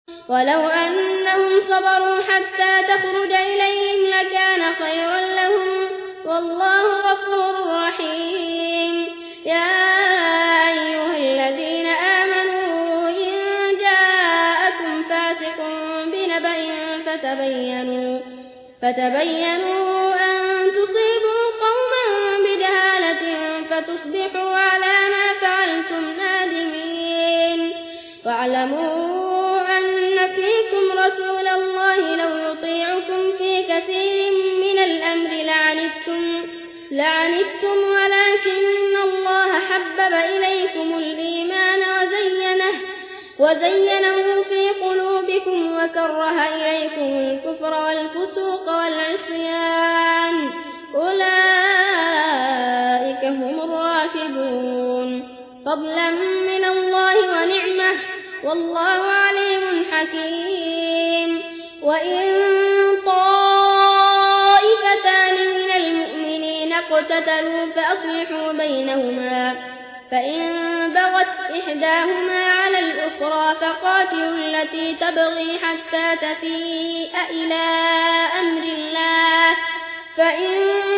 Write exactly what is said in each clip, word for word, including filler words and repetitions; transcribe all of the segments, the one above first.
ولو أنهم صبروا حتى تخرج إليهم لكان خيرا لهم والله غفور رحيم. يا أيها الذين آمنوا إن جاءكم فاسق بنبأ فتبينوا, فتبينوا أن تصيبوا قوما بجهالة فتصبحوا على ما فعلتم نادمين. واعلموا أن فيكم رسول الله لو يطيعكم في كثير من الأمر لعنتم, لعنتم ولكن الله حبب إليكم الإيمان وزينه, وزينه في قلوبكم وكره إليكم الكفر والفسوق والعصيان أولئك هم الراشدون فضلا من الله ونعمه والله عليم حكيم. وإن طائفتان من المؤمنين اقتتلوا فأصلحوا بينهما فإن بغت إحداهما على الأخرى فقاتلوا التي تبغي حتى تفيء إلى أمر الله فإن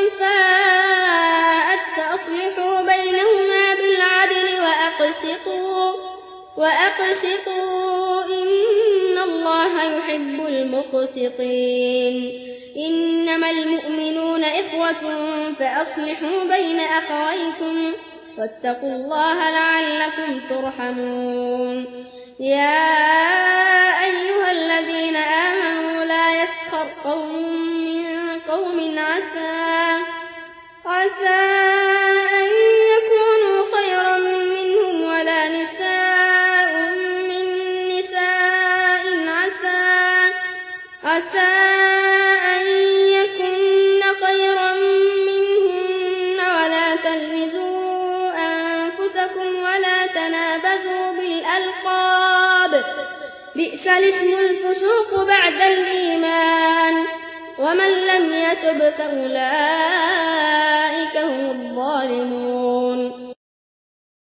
فاءت فأصلحوا بينهما بالعدل وأقسطوا, وأقسطوا إن الله يحب المقسطين. إنما المؤمنون إخوة فأصلحوا بين أخويكم واتقوا الله لعلكم ترحمون. يا أيها الذين آمنوا لا يسخر قوم من قوم عسى, عسى أن يكونوا خيرا منهم ولا نساء من نساء عسى, عسى أن يكن خيرا منهن ولا تلمزوا أنفسكم ولا تنابزوا بالألقاب بئس الاسم الفسوق بعد الإيمان ومن لم يتب فأولئك هم الظالمون.